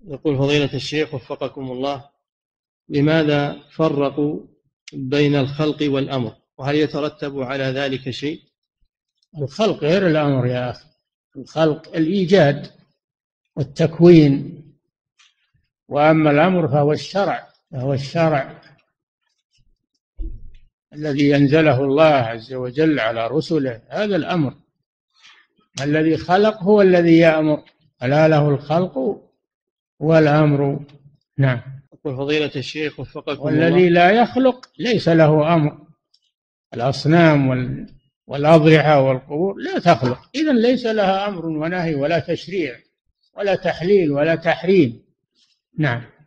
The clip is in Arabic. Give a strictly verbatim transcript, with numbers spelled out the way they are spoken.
يقول فضيلة الشيخ وفقكم الله، لماذا فرقوا بين الخلق والأمر، وهل يترتب على ذلك شيء؟ الخلق غير الأمر يا أخي. الخلق الإيجاد والتكوين، وأما الأمر فهو الشرع، فهو الشرع الذي ينزله الله عز وجل على رسله، هذا الأمر. الذي خلق هو الذي يأمر، ألا له الخلق والأمر. نعم. يقول فضيلة الشيخ وفقكم الله، والذي لا يخلق ليس له أمر. الأصنام وال والأضرحة والقبور لا تخلق، إذن ليس لها أمر ونهي ولا تشريع ولا تحليل ولا تحريم. نعم.